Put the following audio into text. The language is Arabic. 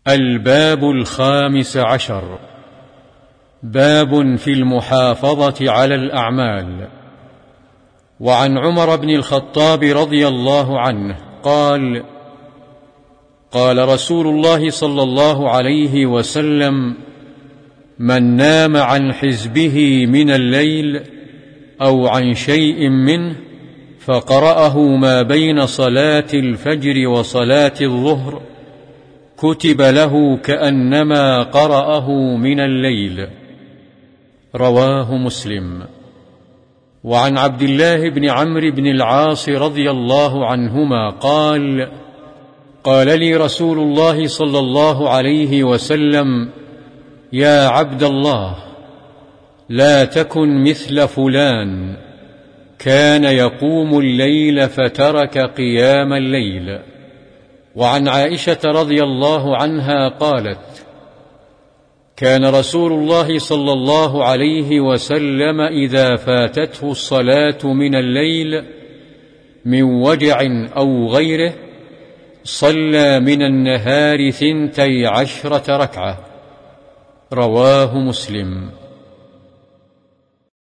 الباب 15. باب في المحافظة على الأعمال. وعن عمر بن الخطاب رضي الله عنه قال: قال رسول الله صلى الله عليه وسلم: من نام عن حزبه من الليل أو عن شيء منه فقرأه ما بين صلاة الفجر وصلاة الظهر كتب له كأنما قرأه من الليل. رواه مسلم. وعن عبد الله بن عمرو بن العاص رضي الله عنهما قال: قال لي رسول الله صلى الله عليه وسلم: يا عبد الله، لا تكن مثل فلان كان يقوم الليل فترك قيام الليل. وعن عائشة رضي الله عنها قالت: كان رسول الله صلى الله عليه وسلم إذا فاتته الصلاة من الليل من وجع أو غيره صلى من النهار 12 ركعة. رواه مسلم.